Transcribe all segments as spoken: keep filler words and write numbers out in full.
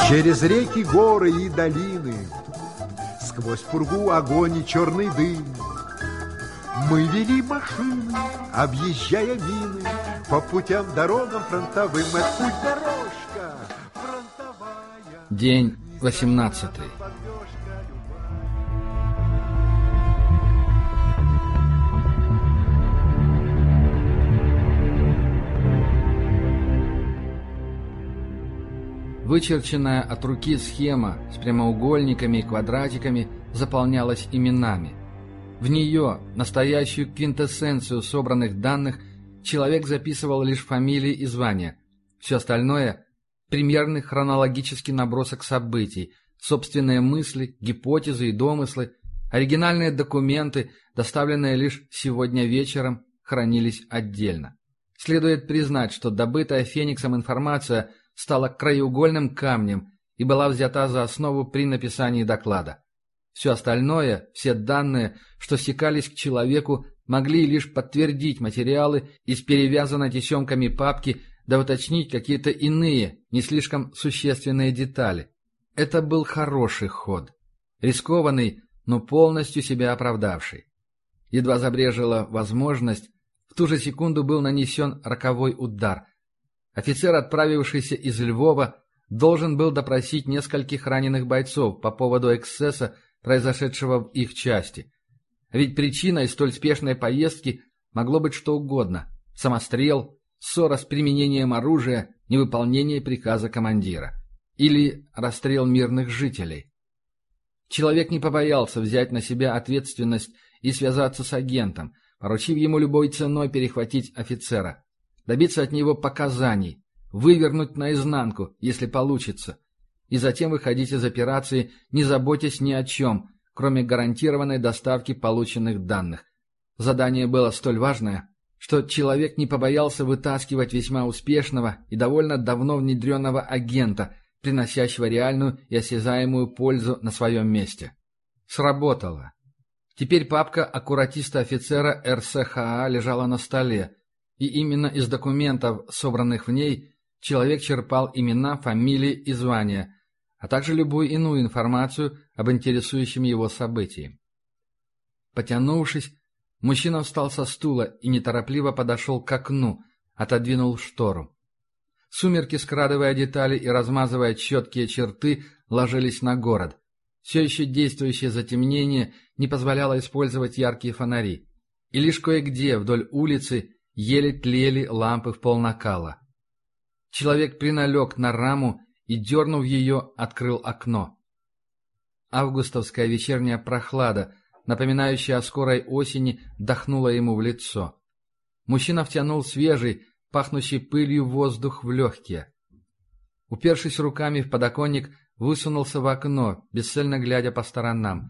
Через реки, горы и долины, сквозь пургу огонь и черный дым, мы вели машины, объезжая мины, по путям, дорогам фронтовым. Это путь дорожка фронтовая. День восемнадцатый. Вычерченная от руки схема с прямоугольниками и квадратиками заполнялась именами. В нее, настоящую квинтэссенцию собранных данных, человек записывал лишь фамилии и звания. Все остальное – примерный хронологический набросок событий, собственные мысли, гипотезы и домыслы, оригинальные документы, доставленные лишь сегодня вечером, хранились отдельно. Следует признать, что добытая Фениксом информация – стала краеугольным камнем и была взята за основу при написании доклада. Все остальное, все данные, что стекались к человеку, могли лишь подтвердить материалы из перевязанной тесемками папки да уточнить какие-то иные, не слишком существенные детали. Это был хороший ход. Рискованный, но полностью себя оправдавший. Едва забрежила возможность, в ту же секунду был нанесен роковой удар – Офицер, отправившийся из Львова, должен был допросить нескольких раненых бойцов по поводу эксцесса, произошедшего в их части. Ведь причиной столь спешной поездки могло быть что угодно – самострел, ссора с применением оружия, невыполнение приказа командира. Или расстрел мирных жителей. Человек не побоялся взять на себя ответственность и связаться с агентом, поручив ему любой ценой перехватить офицера. Добиться от него показаний, вывернуть наизнанку, если получится, и затем выходить из операции, не заботясь ни о чем, кроме гарантированной доставки полученных данных. Задание было столь важное, что человек не побоялся вытаскивать весьма успешного и довольно давно внедренного агента, приносящего реальную и осязаемую пользу на своем месте. Сработало. Теперь папка аккуратиста-офицера эр эс ха а лежала на столе, и именно из документов, собранных в ней, человек черпал имена, фамилии и звания, а также любую иную информацию об интересующем его событии. Потянувшись, мужчина встал со стула и неторопливо подошел к окну, отодвинул штору. Сумерки, скрадывая детали и размазывая четкие черты, ложились на город. Все еще действующее затемнение не позволяло использовать яркие фонари, и лишь кое-где вдоль улицы еле тлели лампы в полнакала. Человек приналег на раму и, дернув ее, открыл окно. Августовская вечерняя прохлада, напоминающая о скорой осени, дохнула ему в лицо. Мужчина втянул свежий, пахнущий пылью воздух в легкие. Упершись руками в подоконник, высунулся в окно, бесцельно глядя по сторонам.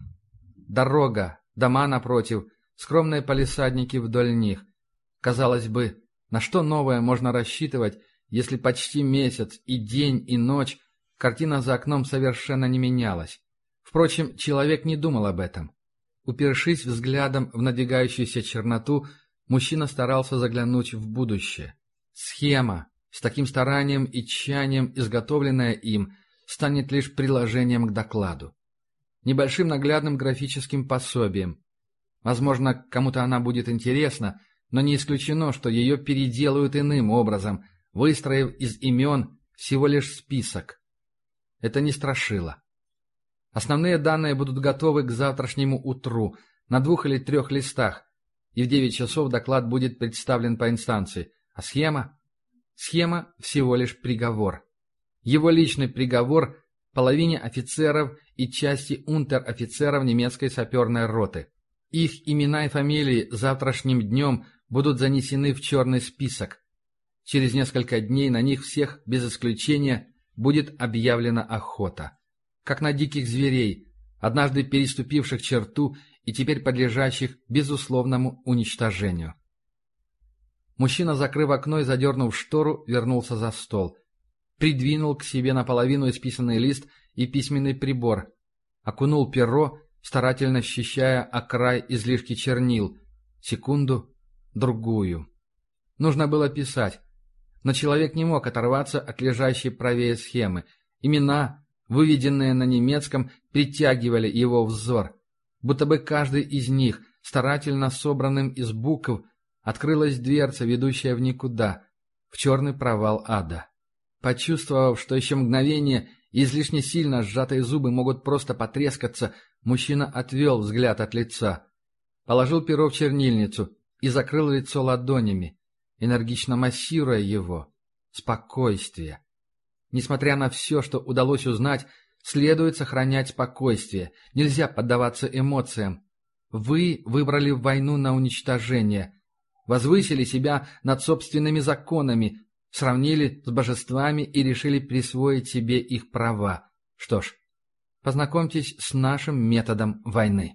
Дорога, дома напротив, скромные палисадники вдоль них. Казалось бы, на что новое можно рассчитывать, если почти месяц и день, и ночь картина за окном совершенно не менялась. Впрочем, человек не думал об этом. Упершись взглядом в надвигающуюся черноту, мужчина старался заглянуть в будущее. Схема, с таким старанием и тщанием изготовленная им, станет лишь приложением к докладу. Небольшим наглядным графическим пособием. Возможно, кому-то она будет интересна, но не исключено, что ее переделают иным образом, выстроив из имен всего лишь список. Это не страшило. Основные данные будут готовы к завтрашнему утру, на двух или трех листах, и в девять часов доклад будет представлен по инстанции. А схема? Схема всего лишь приговор. Его личный приговор половине офицеров и части унтер-офицеров немецкой саперной роты. Их имена и фамилии завтрашним днем будут занесены в черный список. Через несколько дней на них всех, без исключения, будет объявлена охота. Как на диких зверей, однажды переступивших черту и теперь подлежащих безусловному уничтожению. Мужчина, закрыв окно и задернув штору, вернулся за стол. Придвинул к себе наполовину исписанный лист и письменный прибор. Окунул перо, старательно счищая о край излишки чернил. Секунду, другую. Нужно было писать. Но человек не мог оторваться от лежащей правее схемы. Имена, выведенные на немецком, притягивали его взор. Будто бы каждый из них, старательно собранным из букв, открылась дверца, ведущая в никуда, в черный провал ада. Почувствовав, что еще мгновение и излишне сильно сжатые зубы могут просто потрескаться, мужчина отвел взгляд от лица, положил перо в чернильницу и закрыл лицо ладонями, энергично массируя его. Спокойствие. Несмотря на все, что удалось узнать, следует сохранять спокойствие, нельзя поддаваться эмоциям. Вы выбрали войну на уничтожение, возвысили себя над собственными законами, сравнили с божествами и решили присвоить себе их права. Что ж, познакомьтесь с нашим методом войны.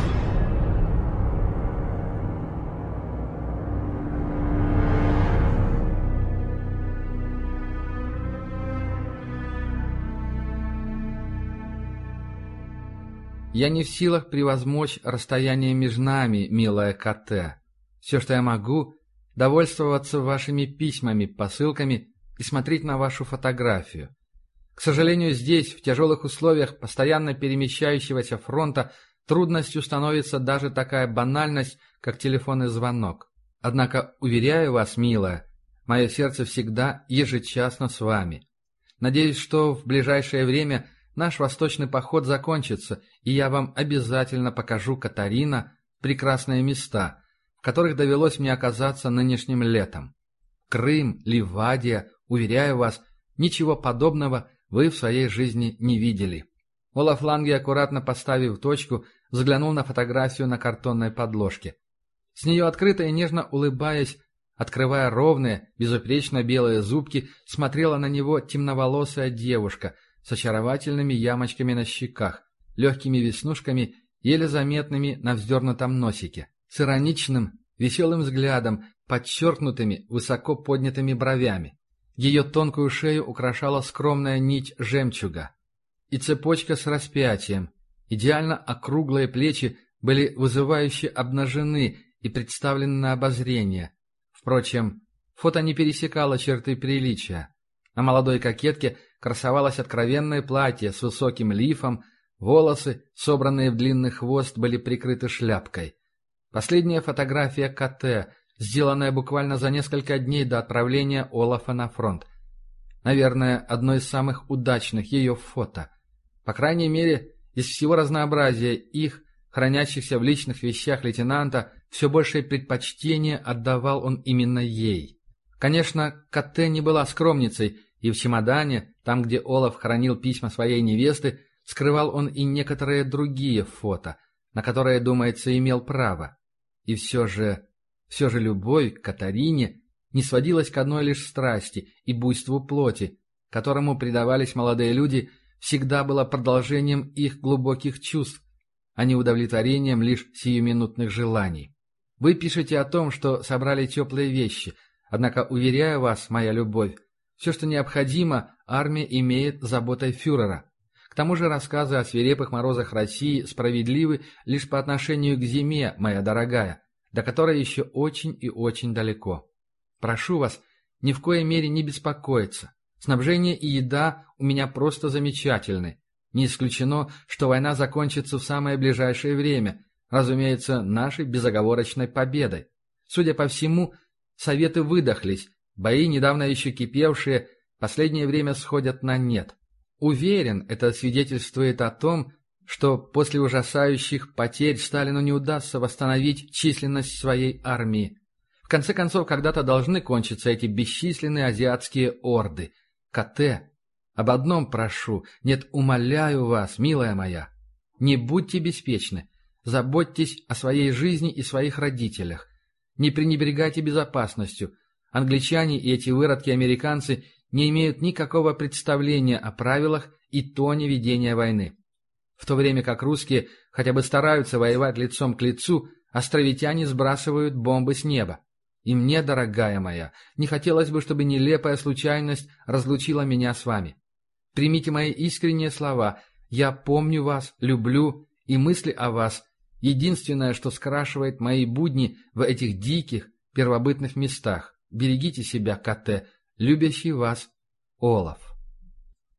Я не в силах превозмочь расстояние между нами, милая КТ. Все, что я могу, довольствоваться вашими письмами, посылками и смотреть на вашу фотографию. К сожалению, здесь, в тяжелых условиях постоянно перемещающегося фронта, трудностью становится даже такая банальность, как телефонный звонок. Однако, уверяю вас, милая, мое сердце всегда ежечасно с вами. Надеюсь, что в ближайшее время наш восточный поход закончится, и я вам обязательно покажу, Катарина, прекрасные места, в которых довелось мне оказаться нынешним летом. Крым, Ливадия, уверяю вас, ничего подобного вы в своей жизни не видели. Олаф Ланге, аккуратно поставив точку, взглянул на фотографию на картонной подложке. С нее открыто и нежно улыбаясь, открывая ровные, безупречно белые зубки, смотрела на него темноволосая девушка с очаровательными ямочками на щеках, легкими веснушками, еле заметными на вздернутом носике, с ироничным, веселым взглядом, подчеркнутыми, высоко поднятыми бровями. Ее тонкую шею украшала скромная нить жемчуга и цепочка с распятием. Идеально округлые плечи были вызывающе обнажены и представлены на обозрение. Впрочем, фото не пересекало черты приличия. На молодой кокетке красовалось откровенное платье с высоким лифом, волосы, собранные в длинный хвост, были прикрыты шляпкой. Последняя фотография КТ, сделанная буквально за несколько дней до отправления Олафа на фронт. Наверное, одно из самых удачных ее фото. По крайней мере, из всего разнообразия их, хранящихся в личных вещах лейтенанта, все большее предпочтение отдавал он именно ей. Конечно, КТ не была скромницей, и в чемодане, там, где Олаф хранил письма своей невесты, скрывал он и некоторые другие фото, на которые, думается, имел право. И все же, все же любовь к Катарине не сводилась к одной лишь страсти и буйству плоти, которому предавались молодые люди, всегда была продолжением их глубоких чувств, а не удовлетворением лишь сиюминутных желаний. Вы пишете о том, что собрали теплые вещи, однако, уверяю вас, моя любовь, все, что необходимо, армия имеет заботой фюрера. К тому же рассказы о свирепых морозах России справедливы лишь по отношению к зиме, моя дорогая, до которой еще очень и очень далеко. Прошу вас, ни в коей мере не беспокоиться. Снабжение и еда у меня просто замечательны. Не исключено, что война закончится в самое ближайшее время, разумеется, нашей безоговорочной победой. Судя по всему, советы выдохлись, бои, недавно еще кипевшие, последнее время сходят на нет. Уверен, это свидетельствует о том, что после ужасающих потерь Сталину не удастся восстановить численность своей армии. В конце концов, когда-то должны кончиться эти бесчисленные азиатские орды. КТ, об одном прошу, нет, умоляю вас, милая моя, не будьте беспечны, заботьтесь о своей жизни и своих родителях. Не пренебрегайте безопасностью. Англичане и эти выродки-американцы не имеют никакого представления о правилах и тоне ведения войны. В то время как русские хотя бы стараются воевать лицом к лицу, островитяне сбрасывают бомбы с неба. И мне, дорогая моя, не хотелось бы, чтобы нелепая случайность разлучила меня с вами. Примите мои искренние слова. Я помню вас, люблю, и мысли о вас — единственное, что скрашивает мои будни в этих диких, первобытных местах. Берегите себя, КТ, любящий вас Олаф.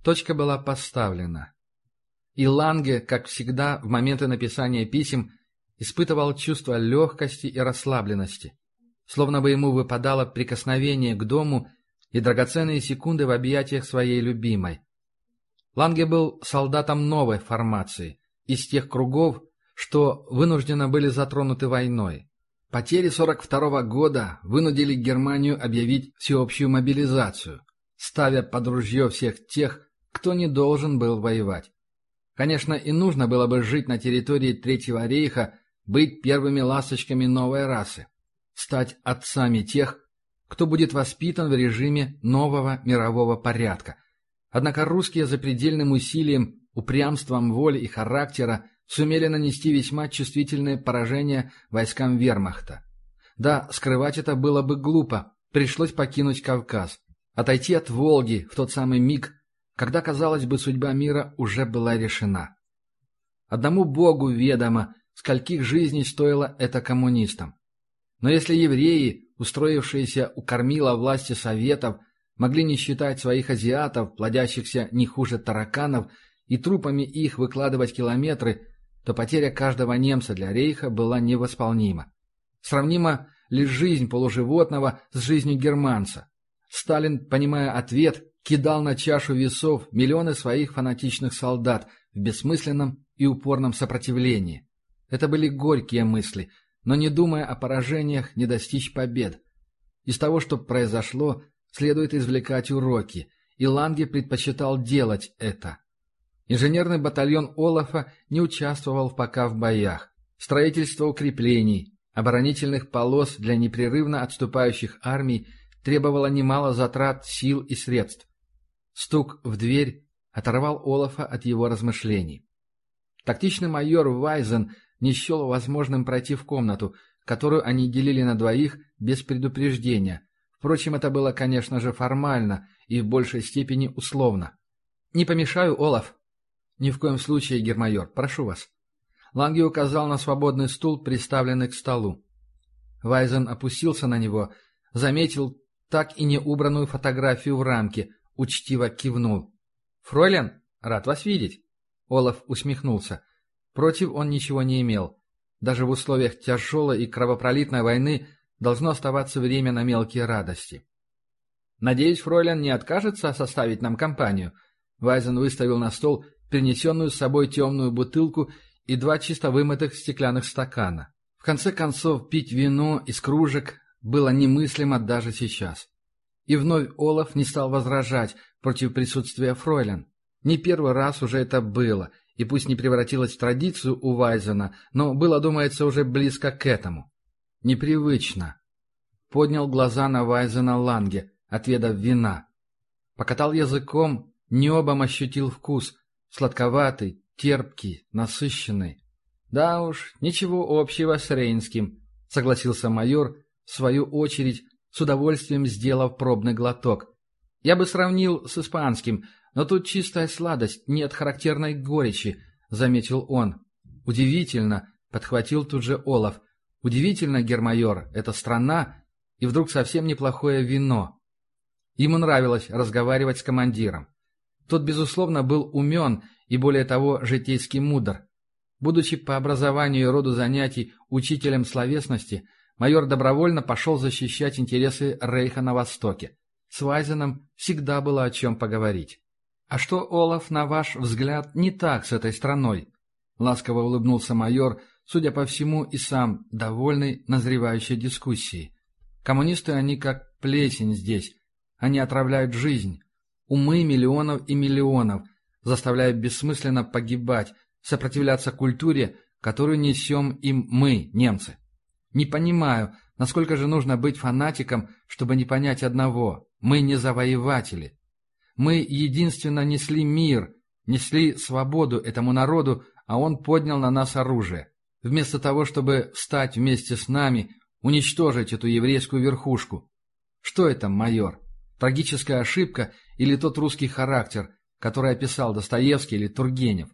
Точка была поставлена. И Ланге, как всегда, в моменты написания писем, испытывал чувство легкости и расслабленности, словно бы ему выпадало прикосновение к дому и драгоценные секунды в объятиях своей любимой. Ланге был солдатом новой формации, из тех кругов, что вынужденно были затронуты войной. Потери сорок второго года вынудили Германию объявить всеобщую мобилизацию, ставя под ружье всех тех, кто не должен был воевать. Конечно, и нужно было бы жить на территории Третьего рейха, быть первыми ласточками новой расы, стать отцами тех, кто будет воспитан в режиме нового мирового порядка. Однако русские запредельным усилием, упрямством воли и характера сумели нанести весьма чувствительное поражение войскам вермахта. Да, скрывать это было бы глупо, пришлось покинуть Кавказ, отойти от Волги в тот самый миг, когда, казалось бы, судьба мира уже была решена. Одному Богу ведомо, скольких жизней стоило это коммунистам. Но если евреи, устроившиеся у кормила власти Советов, могли не считать своих азиатов, плодящихся не хуже тараканов, и трупами их выкладывать километры, то потеря каждого немца для рейха была невосполнима. Сравнима лишь жизнь полуживотного с жизнью германца. Сталин, понимая ответ, кидал на чашу весов миллионы своих фанатичных солдат в бессмысленном и упорном сопротивлении. Это были горькие мысли, но не думая о поражениях, не достичь побед. Из того, что произошло, следует извлекать уроки, и Ланге предпочитал делать это. Инженерный батальон Олафа не участвовал пока в боях. Строительство укреплений, оборонительных полос для непрерывно отступающих армий требовало немало затрат сил и средств. Стук в дверь оторвал Олафа от его размышлений. Тактичный майор Вайзен не счел возможным пройти в комнату, которую они делили на двоих без предупреждения. Впрочем, это было, конечно же, формально и в большей степени условно. «Не помешаю, Олаф?» «Ни в коем случае, гермайор, прошу вас». Ланге указал на свободный стул, приставленный к столу. Вайзен опустился на него, заметил так и не убранную фотографию в рамке, учтиво кивнул. «Фройлен, рад вас видеть!» Олаф усмехнулся. Против он ничего не имел. Даже в условиях тяжелой и кровопролитной войны должно оставаться время на мелкие радости. «Надеюсь, фройлен не откажется составить нам компанию?» Вайзен выставил на стол принесенную с собой темную бутылку и два чисто вымытых стеклянных стакана. В конце концов, пить вино из кружек было немыслимо даже сейчас. И вновь Олаф не стал возражать против присутствия фройлен. Не первый раз уже это было, и пусть не превратилось в традицию у Вайзена, но было, думается, уже близко к этому. Непривычно. Поднял глаза на Вайзена Ланге, отведав вина. Покатал языком, небом ощутил вкус, сладковатый, терпкий, насыщенный. «Да уж, ничего общего с рейнским», — согласился майор, в свою очередь, с удовольствием сделав пробный глоток. «Я бы сравнил с испанским, но тут чистая сладость, нет характерной горечи», — заметил он. «Удивительно», — подхватил тут же Олаф. «Удивительно, гермайор, это страна, и вдруг совсем неплохое вино». Ему нравилось разговаривать с командиром. Тот, безусловно, был умен и, более того, житейски мудр. Будучи по образованию и роду занятий учителем словесности, майор добровольно пошел защищать интересы Рейха на Востоке. С Вайзеном всегда было о чем поговорить. «А что, Олаф, на ваш взгляд, не так с этой страной?» Ласково улыбнулся майор, судя по всему, и сам довольный назревающей дискуссией. «Коммунисты они как плесень здесь. Они отравляют жизнь, умы миллионов и миллионов, заставляя бессмысленно погибать, сопротивляться культуре, которую несем им мы, немцы. Не понимаю, насколько же нужно быть фанатиком, чтобы не понять одного: мы не завоеватели. Мы единственно несли мир, несли свободу этому народу, а он поднял на нас оружие. Вместо того, чтобы встать вместе с нами, уничтожить эту еврейскую верхушку. Что это, майор? Трагическая ошибка или тот русский характер, который описал Достоевский или Тургенев?»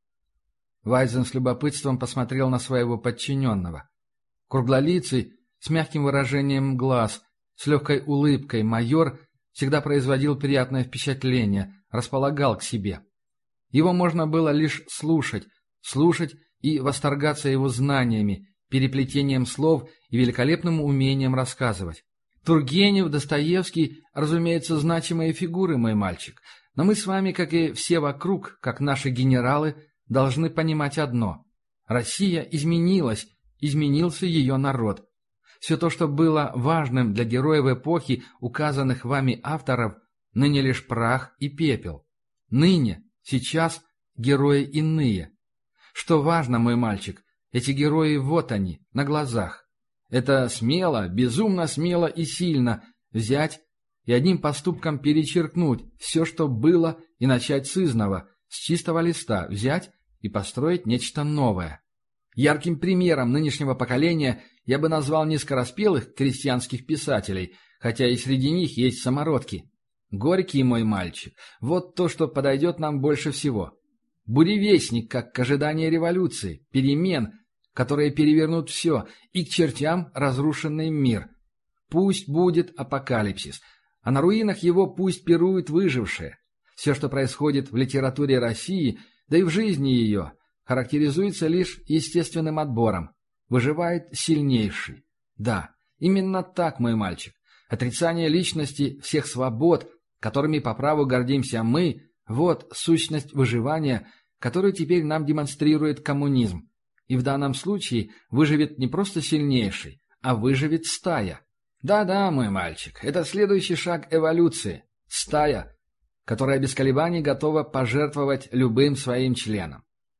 Вайзен с любопытством посмотрел на своего подчиненного. Круглолицый, с мягким выражением глаз, с легкой улыбкой майор всегда производил приятное впечатление, располагал к себе. Его можно было лишь слушать, слушать и восторгаться его знаниями, переплетением слов и великолепным умением рассказывать. Тургенев, Достоевский, разумеется, значимые фигуры, мой мальчик, но мы с вами, как и все вокруг, как наши генералы, должны понимать одно. Россия изменилась, изменился ее народ. Все то, что было важным для героев эпохи, указанных вами авторов, ныне лишь прах и пепел. Ныне, сейчас герои иные. Что важно, мой мальчик, эти герои вот они, на глазах. Это смело, безумно смело и сильно взять и одним поступком перечеркнуть все, что было, и начать с изного, с чистого листа, взять и построить нечто новое. Ярким примером нынешнего поколения я бы назвал не скороспелых крестьянских писателей, хотя и среди них есть самородки. Горький, мой мальчик, вот то, что подойдет нам больше всего. Буревестник, как к ожиданию революции, перемен, которые перевернут все, и к чертям разрушенный мир. Пусть будет апокалипсис, а на руинах его пусть пируют выжившие. Все, что происходит в литературе России, да и в жизни ее, характеризуется лишь естественным отбором. Выживает сильнейший. Да, именно так, мой мальчик. Отрицание личности, всех свобод, которыми по праву гордимся мы, вот сущность выживания, которую теперь нам демонстрирует коммунизм. И в данном случае выживет не просто сильнейший, а выживет стая. Да-да, мой мальчик, это следующий шаг эволюции. Стая, которая без колебаний готова пожертвовать любым своим членом.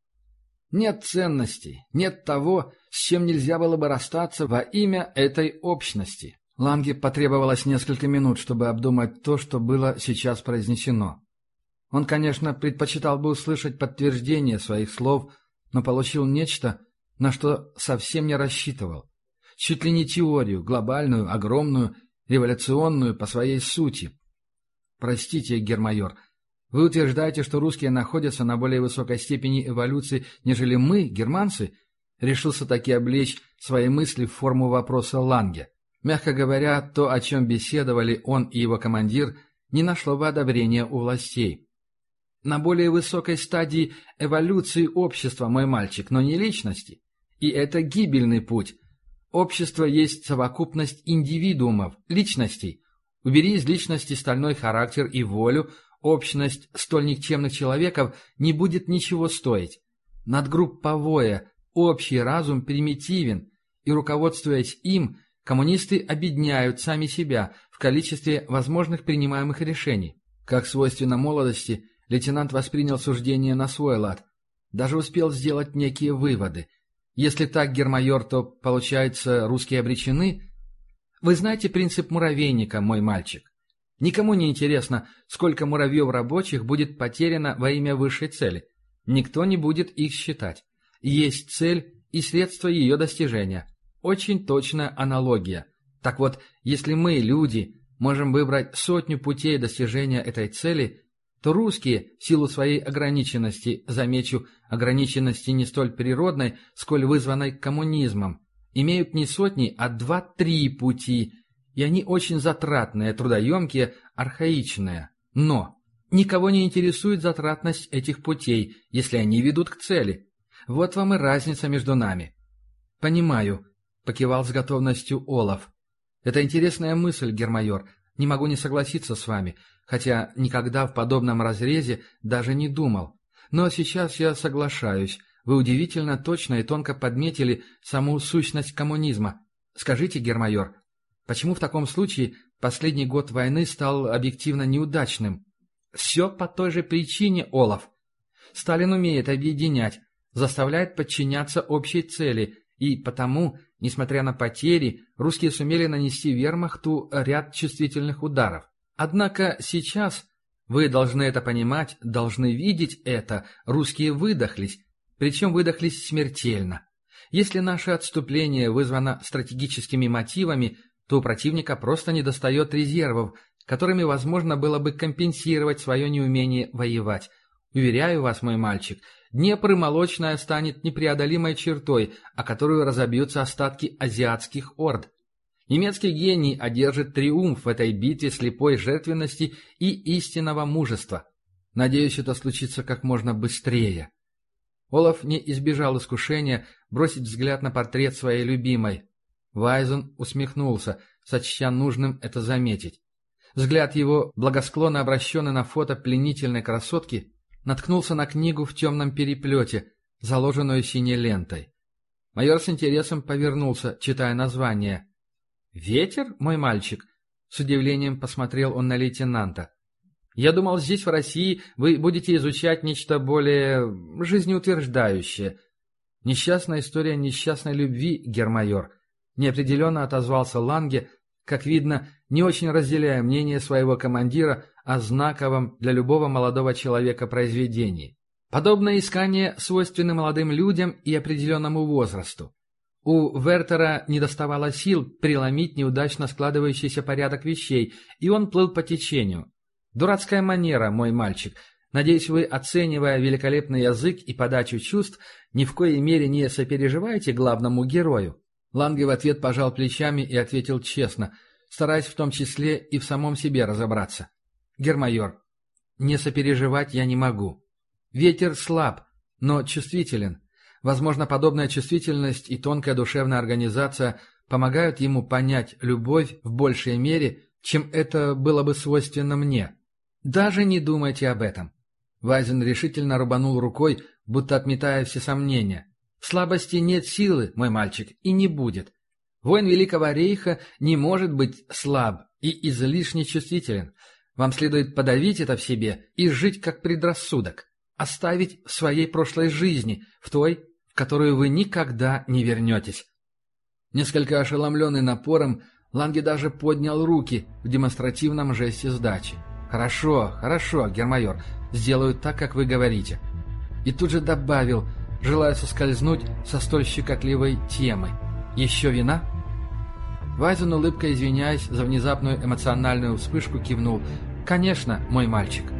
Нет ценностей, нет того, с чем нельзя было бы расстаться во имя этой общности. Ланге потребовалось несколько минут, чтобы обдумать то, что было сейчас произнесено. Он, конечно, предпочитал бы услышать подтверждение своих слов, но получил нечто, на что совсем не рассчитывал. Чуть ли не теорию, глобальную, огромную, революционную по своей сути. Простите, гермайор, вы утверждаете, что русские находятся на более высокой степени эволюции, нежели мы, германцы? Решился таки облечь свои мысли в форму вопроса Ланге. Мягко говоря, то, о чем беседовали он и его командир, не нашло бы одобрения у властей. На более высокой стадии эволюции общества, мой мальчик, но не личности. И это гибельный путь. Общество есть совокупность индивидуумов, личностей. Убери из личности стальной характер и волю, общность столь никчемных человеков не будет ничего стоить. Надгрупповое, общий разум примитивен, и, руководствуясь им, коммунисты обедняют сами себя в количестве возможных принимаемых решений. Как свойственно молодости, лейтенант воспринял суждение на свой лад. Даже успел сделать некие выводы. Если так, гермайор, то, получается, русские обречены? Вы знаете принцип муравейника, мой мальчик? Никому не интересно, сколько муравьев рабочих будет потеряно во имя высшей цели. Никто не будет их считать. Есть цель и средства ее достижения. Очень точная аналогия. Так вот, если мы, люди, можем выбрать сотню путей достижения этой цели, то русские, в силу своей ограниченности, замечу, ограниченности не столь природной, сколь вызванной коммунизмом, имеют не сотни, а два-три пути, и они очень затратные, трудоемкие, архаичные. Но никого не интересует затратность этих путей, если они ведут к цели. Вот вам и разница между нами. «Понимаю», — покивал с готовностью Олаф. «Это интересная мысль, гермайор. Не могу не согласиться с вами, хотя никогда в подобном разрезе даже не думал. Но сейчас я соглашаюсь. Вы удивительно точно и тонко подметили саму сущность коммунизма. Скажите, гермайор, почему в таком случае последний год войны стал объективно неудачным?» «Все по той же причине, Олаф. Сталин умеет объединять, заставляет подчиняться общей цели, и потому, несмотря на потери, русские сумели нанести вермахту ряд чувствительных ударов. Однако сейчас, вы должны это понимать, должны видеть это, русские выдохлись, причем выдохлись смертельно. Если наше отступление вызвано стратегическими мотивами, то у противника просто недостает резервов, которыми возможно было бы компенсировать свое неумение воевать. Уверяю вас, мой мальчик, Днепр и Молочная станет непреодолимой чертой, о которую разобьются остатки азиатских орд. Немецкий гений одержит триумф в этой битве слепой жертвенности и истинного мужества. Надеюсь, это случится как можно быстрее». Олаф не избежал искушения бросить взгляд на портрет своей любимой. Вайзен усмехнулся, сочтя нужным это заметить. Взгляд его, благосклонно обращенный на фото пленительной красотки, наткнулся на книгу в темном переплете, заложенную синей лентой. Майор с интересом повернулся, читая название. «Ветер, мой мальчик?» С удивлением посмотрел он на лейтенанта. «Я думал, здесь, в России, вы будете изучать нечто более жизнеутверждающее». «Несчастная история несчастной любви, гермайор», — неопределенно отозвался Ланге, как видно, не очень разделяя мнение своего командира о знаковом для любого молодого человека произведении. Подобное искание свойственно молодым людям и определенному возрасту. У Вертера недоставало сил преломить неудачно складывающийся порядок вещей, и он плыл по течению. Дурацкая манера, мой мальчик. Надеюсь, вы, оценивая великолепный язык и подачу чувств, ни в коей мере не сопереживаете главному герою. Ланге в ответ пожал плечами и ответил честно, стараясь в том числе и в самом себе разобраться. «Гермайор, не сопереживать я не могу. Ветер слаб, но чувствителен. Возможно, подобная чувствительность и тонкая душевная организация помогают ему понять любовь в большей мере, чем это было бы свойственно мне. Даже не думайте об этом». Вайзен решительно рубанул рукой, будто отметая все сомнения. «В слабости нет силы, мой мальчик, и не будет. Воин Великого Рейха не может быть слаб и излишне чувствителен. Вам следует подавить это в себе и жить как предрассудок, оставить в своей прошлой жизни, в той, в которую вы никогда не вернетесь». Несколько ошеломленный напором, Ланге даже поднял руки в демонстративном жесте сдачи. «Хорошо, хорошо, гермайор, сделаю так, как вы говорите». И тут же добавил, желая соскользнуть со столь щекотливой темы. «Еще вина?» Вайзен, улыбкой извиняясь за внезапную эмоциональную вспышку, кивнул. «Конечно, мой мальчик».